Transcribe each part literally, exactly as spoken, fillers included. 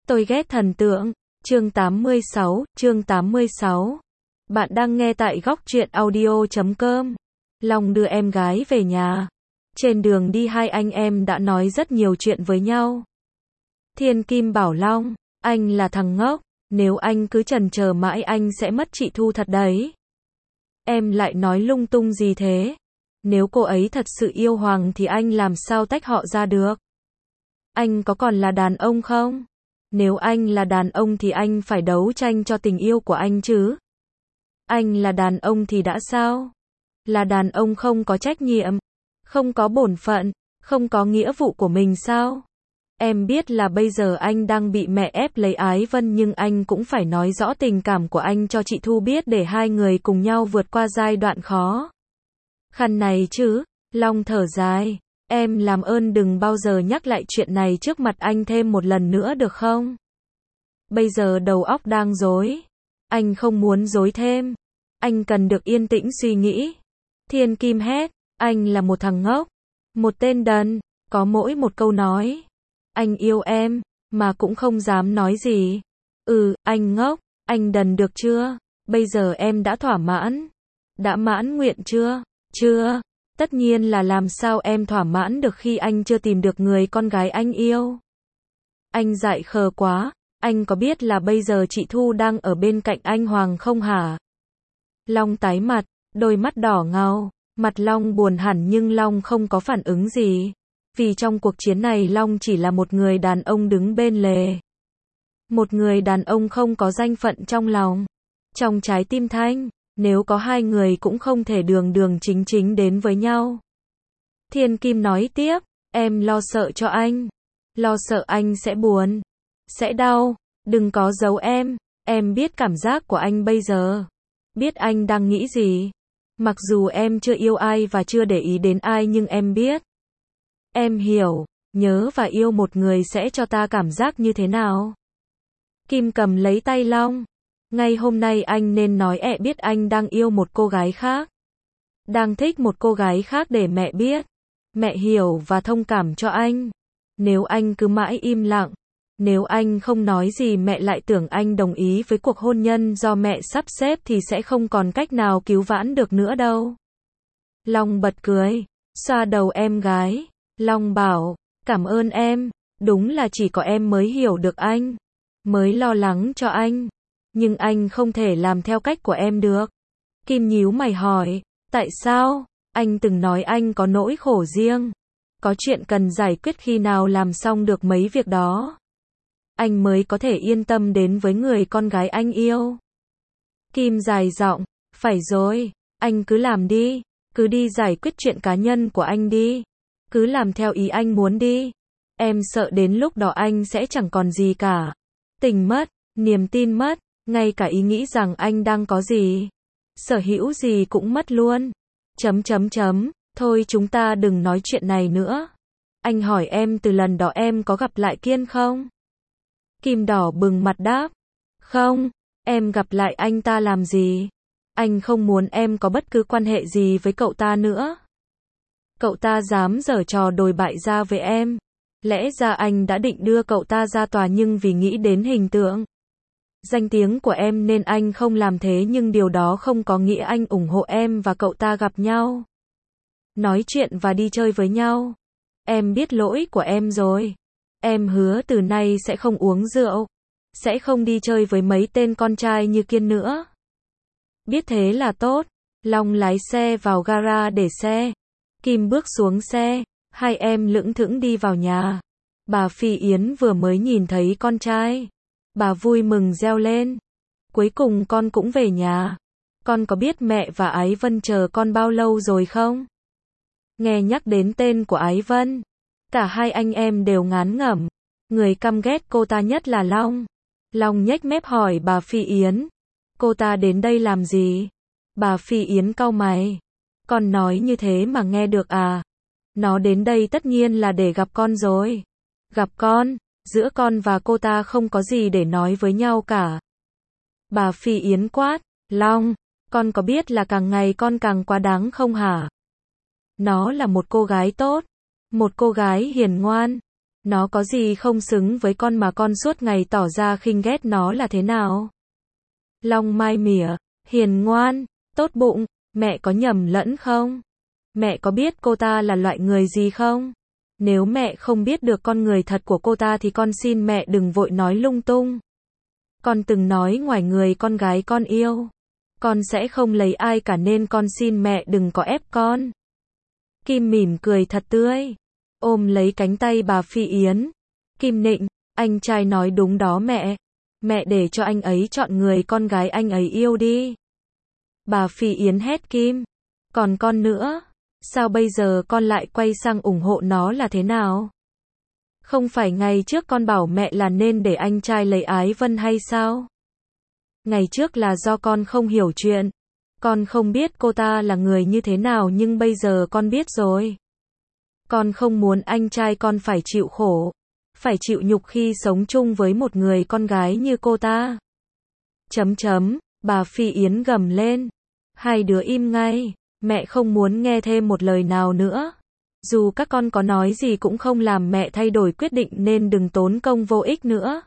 Tôi ghét thần tượng. Chương tám mươi sáu, chương tám mươi sáu. Bạn đang nghe tại góc truyện audio chấm com. Long đưa em gái về nhà. Trên đường đi hai anh em đã nói rất nhiều chuyện với nhau. Thiên Kim bảo Long, anh là thằng ngốc, nếu anh cứ chần chờ mãi anh sẽ mất chị Thu thật đấy. Em lại nói lung tung gì thế? Nếu cô ấy thật sự yêu Hoàng thì anh làm sao tách họ ra được? Anh có còn là đàn ông không? Nếu anh là đàn ông thì anh phải đấu tranh cho tình yêu của anh chứ. Anh là đàn ông thì đã sao? Là đàn ông không có trách nhiệm, không có bổn phận, không có nghĩa vụ của mình sao? Em biết là bây giờ anh đang bị mẹ ép lấy Ái Vân nhưng anh cũng phải nói rõ tình cảm của anh cho chị Thu biết để hai người cùng nhau vượt qua giai đoạn khó khăn này chứ. Long thở dài, em làm ơn đừng bao giờ nhắc lại chuyện này trước mặt anh thêm một lần nữa được không? Bây giờ đầu óc đang rối. Anh không muốn rối thêm. Anh cần được yên tĩnh suy nghĩ. Thiên Kim hét, anh là một thằng ngốc, một tên đần, có mỗi một câu nói. Anh yêu em, mà cũng không dám nói gì. Ừ, anh ngốc, anh đần được chưa? Bây giờ em đã thỏa mãn. Đã mãn nguyện chưa? Chưa. Tất nhiên là làm sao em thỏa mãn được khi anh chưa tìm được người con gái anh yêu. Anh dại khờ quá, anh có biết là bây giờ chị Thu đang ở bên cạnh anh Hoàng không hả? Long tái mặt, đôi mắt đỏ ngầu, mặt Long buồn hẳn nhưng Long không có phản ứng gì. Vì trong cuộc chiến này Long chỉ là một người đàn ông đứng bên lề. Một người đàn ông không có danh phận trong lòng. Trong trái tim Thanh, nếu có hai người cũng không thể đường đường chính chính đến với nhau. Thiên Kim nói tiếp, em lo sợ cho anh. Lo sợ anh sẽ buồn, sẽ đau. Đừng có giấu em, em biết cảm giác của anh bây giờ. Biết anh đang nghĩ gì. Mặc dù em chưa yêu ai và chưa để ý đến ai nhưng em biết. Em hiểu, nhớ và yêu một người sẽ cho ta cảm giác như thế nào. Kim cầm lấy tay Long. Ngay hôm nay anh nên nói ẹ biết anh đang yêu một cô gái khác. Đang thích một cô gái khác để mẹ biết. Mẹ hiểu và thông cảm cho anh. Nếu anh cứ mãi im lặng, nếu anh không nói gì mẹ lại tưởng anh đồng ý với cuộc hôn nhân do mẹ sắp xếp thì sẽ không còn cách nào cứu vãn được nữa đâu. Long bật cười, xoa đầu em gái. Long bảo, cảm ơn em, đúng là chỉ có em mới hiểu được anh, mới lo lắng cho anh. Nhưng anh không thể làm theo cách của em được. Kim nhíu mày hỏi, tại sao? Anh từng nói anh có nỗi khổ riêng. Có chuyện cần giải quyết khi nào làm xong được mấy việc đó. Anh mới có thể yên tâm đến với người con gái anh yêu. Kim dài giọng, phải rồi, anh cứ làm đi. Cứ đi giải quyết chuyện cá nhân của anh đi. Cứ làm theo ý anh muốn đi. Em sợ đến lúc đó anh sẽ chẳng còn gì cả. Tình mất, niềm tin mất, ngay cả ý nghĩ rằng anh đang có gì, sở hữu gì cũng mất luôn. Chấm chấm chấm, thôi chúng ta đừng nói chuyện này nữa. Anh hỏi em từ lần đó em có gặp lại Kiên không? Kim đỏ bừng mặt đáp, không, em gặp lại anh ta làm gì? Anh không muốn em có bất cứ quan hệ gì với cậu ta nữa. Cậu ta dám giở trò đồi bại ra với em. Lẽ ra anh đã định đưa cậu ta ra tòa nhưng vì nghĩ đến hình tượng, danh tiếng của em nên anh không làm thế nhưng điều đó không có nghĩa anh ủng hộ em và cậu ta gặp nhau, nói chuyện và đi chơi với nhau. Em biết lỗi của em rồi. Em hứa từ nay sẽ không uống rượu, sẽ không đi chơi với mấy tên con trai như Kiên nữa. Biết thế là tốt. Long lái xe vào gara để xe. Kim bước xuống xe. Hai em lững thững đi vào nhà. Bà Phi Yến vừa mới nhìn thấy con trai. Bà vui mừng reo lên. Cuối cùng con cũng về nhà. Con có biết mẹ và Ái Vân chờ con bao lâu rồi không? Nghe nhắc đến tên của Ái Vân, cả hai anh em đều ngán ngẩm. Người căm ghét cô ta nhất là Long. Long nhếch mép hỏi bà Phi Yến. Cô ta đến đây làm gì? Bà Phi Yến cau mày. Con nói như thế mà nghe được à? Nó đến đây tất nhiên là để gặp con rồi. Gặp con? Giữa con và cô ta không có gì để nói với nhau cả. Bà Phi Yến quát, Long, con có biết là càng ngày con càng quá đáng không hả? Nó là một cô gái tốt, một cô gái hiền ngoan, Nó có gì không xứng với con mà con suốt ngày tỏ ra khinh ghét nó là thế nào? Long mai mỉa, hiền ngoan, tốt bụng, mẹ có nhầm lẫn không? Mẹ có biết cô ta là loại người gì không? Nếu mẹ không biết được con người thật của cô ta thì con xin mẹ đừng vội nói lung tung. Con từng nói ngoài người con gái con yêu, con sẽ không lấy ai cả nên con xin mẹ đừng có ép con. Kim mỉm cười thật tươi, ôm lấy cánh tay bà Phi Yến. Kim nịnh, anh trai nói đúng đó mẹ. Mẹ để cho anh ấy chọn người con gái anh ấy yêu đi. Bà Phi Yến hét Kim, còn con nữa, sao bây giờ con lại quay sang ủng hộ nó là thế nào? Không phải ngày trước con bảo mẹ là nên để anh trai lấy Ái Vân hay sao? Ngày trước là do con không hiểu chuyện. Con không biết cô ta là người như thế nào nhưng bây giờ con biết rồi. Con không muốn anh trai con phải chịu khổ, phải chịu nhục khi sống chung với một người con gái như cô ta. Chấm chấm, bà Phi Yến gầm lên. Hai đứa im ngay, mẹ không muốn nghe thêm một lời nào nữa. Dù các con có nói gì cũng không làm mẹ thay đổi quyết định nên đừng tốn công vô ích nữa.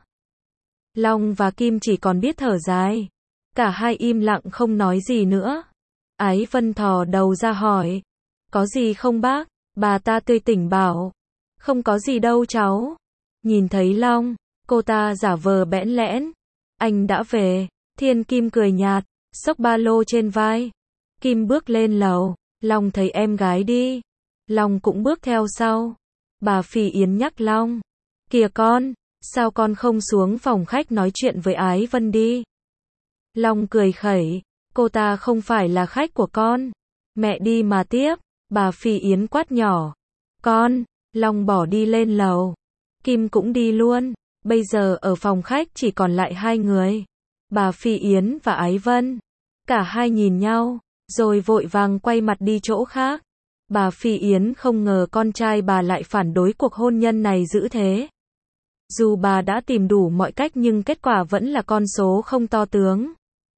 Long và Kim chỉ còn biết thở dài. Cả hai im lặng không nói gì nữa. Ái Vân thò đầu ra hỏi. Có gì không bác? Bà ta tươi tỉnh bảo. Không có gì đâu cháu. Nhìn thấy Long, cô ta giả vờ bẽn lẽn. Anh đã về. Thiên Kim cười nhạt, xốc ba lô trên vai. Kim bước lên lầu. Long thấy em gái đi. Long cũng bước theo sau. Bà Phi Yến nhắc Long. Kìa con, sao con không xuống phòng khách nói chuyện với Ái Vân đi? Long cười khẩy. Cô ta không phải là khách của con. Mẹ đi mà tiếp. Bà Phi Yến quát nhỏ. Con. Long bỏ đi lên lầu. Kim cũng đi luôn. Bây giờ ở phòng khách chỉ còn lại hai người. Bà Phi Yến và Ái Vân. Cả hai nhìn nhau, rồi vội vàng quay mặt đi chỗ khác. Bà Phi Yến không ngờ con trai bà lại phản đối cuộc hôn nhân này dữ thế. Dù bà đã tìm đủ mọi cách nhưng kết quả vẫn là con số không to tướng.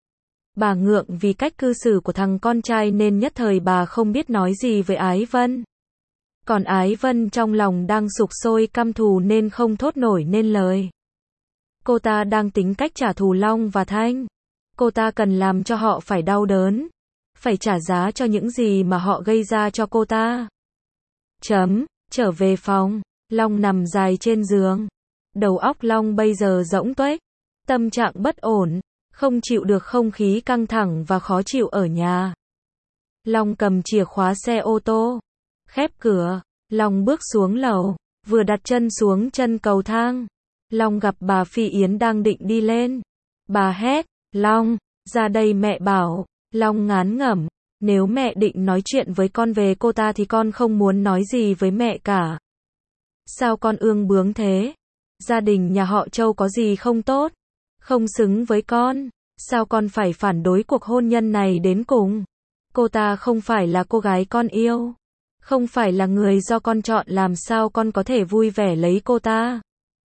Bà ngượng vì cách cư xử của thằng con trai nên nhất thời bà không biết nói gì với Ái Vân. Còn Ái Vân trong lòng đang sục sôi căm thù nên không thốt nổi nên lời. Cô ta đang tính cách trả thù Long và Thanh. Cô ta cần làm cho họ phải đau đớn. Phải trả giá cho những gì mà họ gây ra cho cô ta. Chấm, trở về phòng. Long nằm dài trên giường. Đầu óc Long bây giờ rỗng tuếch. Tâm trạng bất ổn. Không chịu được không khí căng thẳng và khó chịu ở nhà. Long cầm chìa khóa xe ô tô. Khép cửa. Long bước xuống lầu. Vừa đặt chân xuống chân cầu thang. Long gặp bà Phi Yến đang định đi lên. Bà hét. Long, ra đây mẹ bảo. Long ngán ngẩm. Nếu mẹ định nói chuyện với con về cô ta thì con không muốn nói gì với mẹ cả. Sao con ương bướng thế? Gia đình nhà họ Châu có gì không tốt? Không xứng với con. Sao con phải phản đối cuộc hôn nhân này đến cùng? Cô ta không phải là cô gái con yêu. Không phải là người do con chọn, làm sao con có thể vui vẻ lấy cô ta?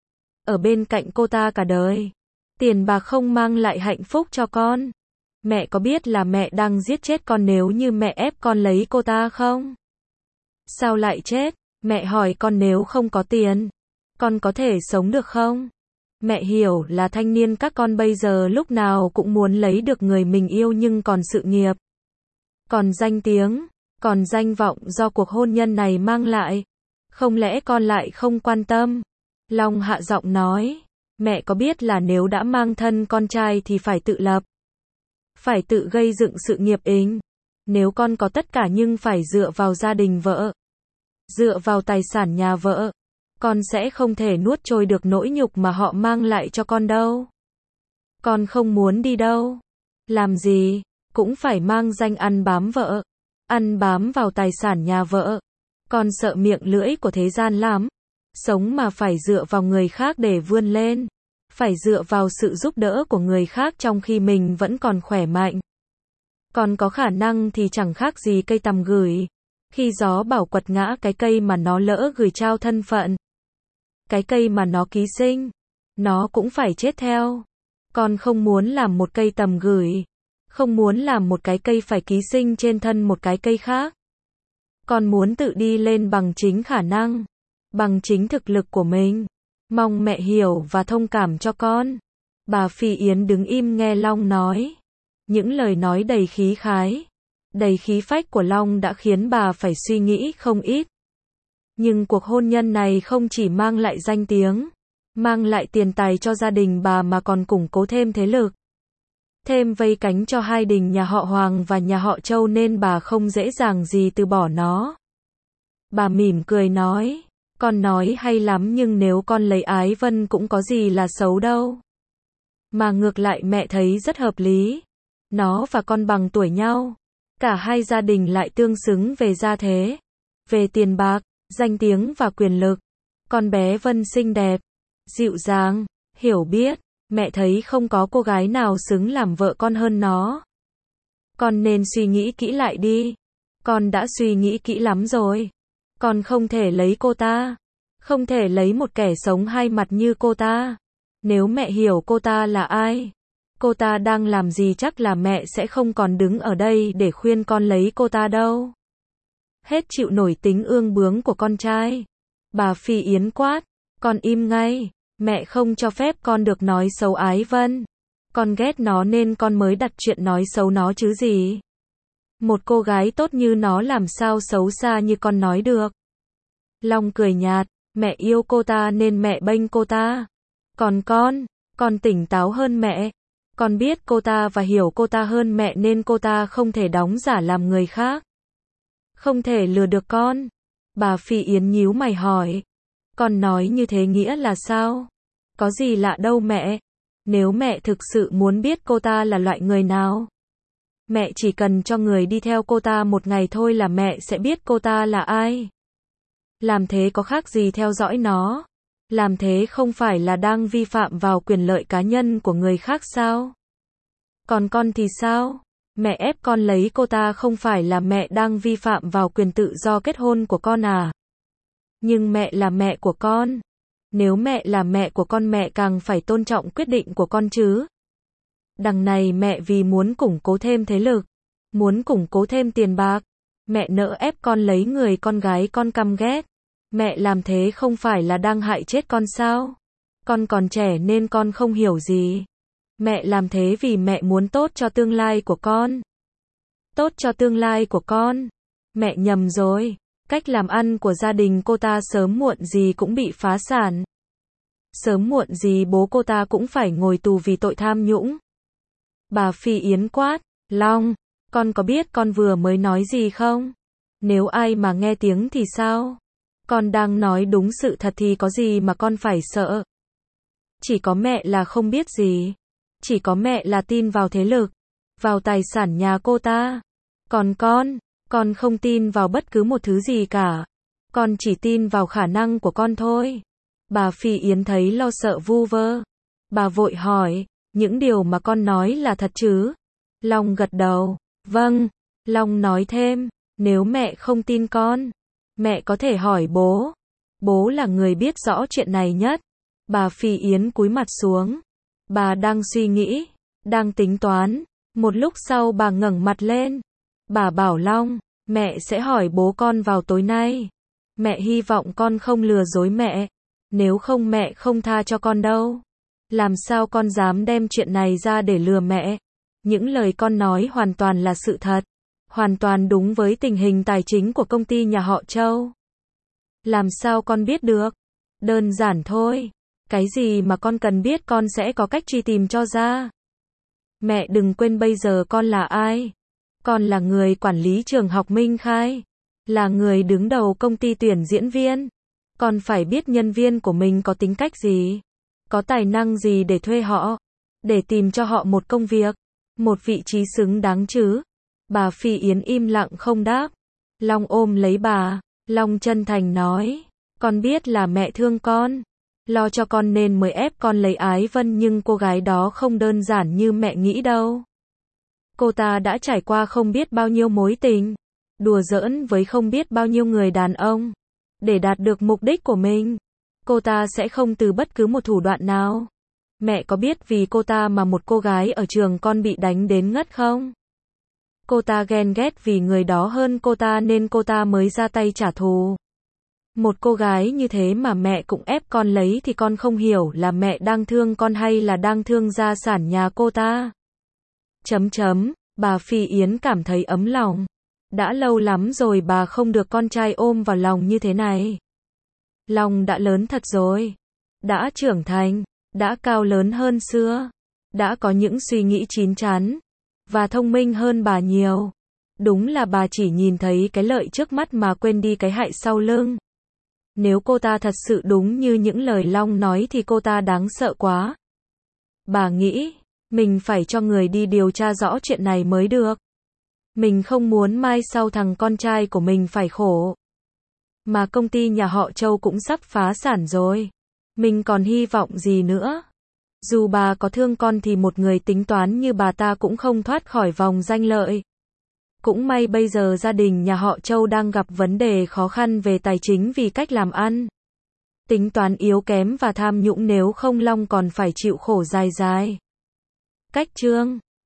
Ở bên cạnh cô ta cả đời. Tiền bạc không mang lại hạnh phúc cho con. Mẹ có biết là mẹ đang giết chết con nếu như mẹ ép con lấy cô ta không? Sao lại chết? Mẹ hỏi con nếu không có tiền, con có thể sống được không? Mẹ hiểu là thanh niên các con bây giờ lúc nào cũng muốn lấy được người mình yêu nhưng còn sự nghiệp, còn danh tiếng, còn danh vọng do cuộc hôn nhân này mang lại. Không lẽ con lại không quan tâm? Long hạ giọng nói. Mẹ có biết là nếu đã mang thân con trai thì phải tự lập. Phải tự gây dựng sự nghiệp inh. Nếu con có tất cả nhưng phải dựa vào gia đình vợ. Dựa vào tài sản nhà vợ. Con sẽ không thể nuốt trôi được nỗi nhục mà họ mang lại cho con đâu. Con không muốn đi đâu. Làm gì, cũng phải mang danh ăn bám vợ. Ăn bám vào tài sản nhà vợ. Con sợ miệng lưỡi của thế gian lắm. Sống mà phải dựa vào người khác để vươn lên. Phải dựa vào sự giúp đỡ của người khác trong khi mình vẫn còn khỏe mạnh. Còn có khả năng thì chẳng khác gì cây tằm gửi. Khi gió bảo quật ngã cái cây mà nó lỡ gửi trao thân phận. Cái cây mà nó ký sinh. Nó cũng phải chết theo. Con không muốn làm một cây tầm gửi. Không muốn làm một cái cây phải ký sinh trên thân một cái cây khác. Con muốn tự đi lên bằng chính khả năng. bằng chính thực lực của mình. Mong mẹ hiểu và thông cảm cho con. Bà Phi Yến đứng im nghe Long nói. Những lời nói đầy khí khái, đầy khí phách của Long đã khiến bà phải suy nghĩ không ít. Nhưng cuộc hôn nhân này không chỉ mang lại danh tiếng, mang lại tiền tài cho gia đình bà mà còn củng cố thêm thế lực, thêm vây cánh cho hai đình nhà họ Hoàng và nhà họ Châu nên bà không dễ dàng gì từ bỏ nó. Bà mỉm cười nói, con nói hay lắm nhưng nếu con lấy Ái Vân cũng có gì là xấu đâu. Mà ngược lại mẹ thấy rất hợp lý. Nó và con bằng tuổi nhau. Cả hai gia đình lại tương xứng về gia thế, về tiền bạc, danh tiếng và quyền lực. Con bé Vân xinh đẹp, dịu dàng, hiểu biết. Mẹ thấy không có cô gái nào xứng làm vợ con hơn nó. Con nên suy nghĩ kỹ lại đi. Con đã suy nghĩ kỹ lắm rồi. Con không thể lấy cô ta. Không thể lấy một kẻ sống hai mặt như cô ta. Nếu mẹ hiểu cô ta là ai, cô ta đang làm gì chắc là mẹ sẽ không còn đứng ở đây để khuyên con lấy cô ta đâu. Hết chịu nổi tính ương bướng của con trai. Bà Phi Yến quát, con im ngay. Mẹ không cho phép con được nói xấu Ái Vân. Con ghét nó nên con mới đặt chuyện nói xấu nó chứ gì. Một cô gái tốt như nó làm sao xấu xa như con nói được. Long cười nhạt, mẹ yêu cô ta nên mẹ bênh cô ta. Còn con, con tỉnh táo hơn mẹ. Con biết cô ta và hiểu cô ta hơn mẹ nên cô ta không thể đóng giả làm người khác. Không thể lừa được con. Bà Phi Yến nhíu mày hỏi. Con nói như thế nghĩa là sao? Có gì lạ đâu mẹ. Nếu mẹ thực sự muốn biết cô ta là loại người nào, mẹ chỉ cần cho người đi theo cô ta một ngày thôi là mẹ sẽ biết cô ta là ai. Làm thế có khác gì theo dõi nó? Làm thế không phải là đang vi phạm vào quyền lợi cá nhân của người khác sao? Còn con thì sao? Mẹ ép con lấy cô ta không phải là mẹ đang vi phạm vào quyền tự do kết hôn của con à? Nhưng mẹ là mẹ của con. Nếu mẹ là mẹ của con mẹ càng phải tôn trọng quyết định của con chứ. Đằng này mẹ vì muốn củng cố thêm thế lực, muốn củng cố thêm tiền bạc, mẹ nỡ ép con lấy người con gái con căm ghét. Mẹ làm thế không phải là đang hại chết con sao? Con còn trẻ nên con không hiểu gì. Mẹ làm thế vì mẹ muốn tốt cho tương lai của con. Tốt cho tương lai của con. Mẹ nhầm rồi. Cách làm ăn của gia đình cô ta sớm muộn gì cũng bị phá sản. Sớm muộn gì bố cô ta cũng phải ngồi tù vì tội tham nhũng. Bà Phi Yến quát, Long, con có biết con vừa mới nói gì không? Nếu ai mà nghe tiếng thì sao? Con đang nói đúng sự thật thì có gì mà con phải sợ? Chỉ có mẹ là không biết gì. Chỉ có mẹ là tin vào thế lực, vào tài sản nhà cô ta. Còn con, con không tin vào bất cứ một thứ gì cả. Con chỉ tin vào khả năng của con thôi. Bà Phi Yến thấy lo sợ vu vơ. Bà vội hỏi, những điều mà con nói là thật chứ? Long gật đầu, vâng. Long nói thêm, nếu mẹ không tin con, mẹ có thể hỏi bố. Bố là người biết rõ chuyện này nhất. Bà Phi Yến cúi mặt xuống. Bà đang suy nghĩ, đang tính toán. Một lúc sau bà ngẩng mặt lên. Bà bảo Long, mẹ sẽ hỏi bố con vào tối nay. Mẹ hy vọng con không lừa dối mẹ. Nếu không mẹ không tha cho con đâu. Làm sao con dám đem chuyện này ra để lừa mẹ? Những lời con nói hoàn toàn là sự thật. Hoàn toàn đúng với tình hình tài chính của công ty nhà họ Châu. Làm sao con biết được? Đơn giản thôi. Cái gì mà con cần biết con sẽ có cách truy tìm cho ra. Mẹ đừng quên bây giờ con là ai. Con là người quản lý trường học Minh Khai. Là người đứng đầu công ty tuyển diễn viên. Con phải biết nhân viên của mình có tính cách gì. Có tài năng gì để thuê họ. Để tìm cho họ một công việc. Một vị trí xứng đáng chứ. Bà Phi Yến im lặng không đáp. Long ôm lấy bà. Long chân thành nói. Con biết là mẹ thương con. Lo cho con nên mới ép con lấy Ái Vân nhưng cô gái đó không đơn giản như mẹ nghĩ đâu. Cô ta đã trải qua không biết bao nhiêu mối tình. Đùa giỡn với không biết bao nhiêu người đàn ông. Để đạt được mục đích của mình. Cô ta sẽ không từ bất cứ một thủ đoạn nào. Mẹ có biết vì cô ta mà một cô gái ở trường con bị đánh đến ngất không? Cô ta ghen ghét vì người đó hơn cô ta nên cô ta mới ra tay trả thù. Một cô gái như thế mà mẹ cũng ép con lấy thì con không hiểu là mẹ đang thương con hay là đang thương gia sản nhà cô ta. Chấm chấm, bà Phi Yến cảm thấy ấm lòng. Đã lâu lắm rồi bà không được con trai ôm vào lòng như thế này. Long đã lớn thật rồi. Đã trưởng thành, đã cao lớn hơn xưa. Đã có những suy nghĩ chín chắn. Và thông minh hơn bà nhiều. Đúng là bà chỉ nhìn thấy cái lợi trước mắt mà quên đi cái hại sau lưng. Nếu cô ta thật sự đúng như những lời Long nói thì cô ta đáng sợ quá. Bà nghĩ, mình phải cho người đi điều tra rõ chuyện này mới được. Mình không muốn mai sau thằng con trai của mình phải khổ. Mà công ty nhà họ Châu cũng sắp phá sản rồi. Mình còn hy vọng gì nữa? Dù bà có thương con thì một người tính toán như bà ta cũng không thoát khỏi vòng danh lợi. Cũng may bây giờ gia đình nhà họ Châu đang gặp vấn đề khó khăn về tài chính vì cách làm ăn. Tính toán yếu kém và tham nhũng, nếu không Long còn phải chịu khổ dài dài. Cách chương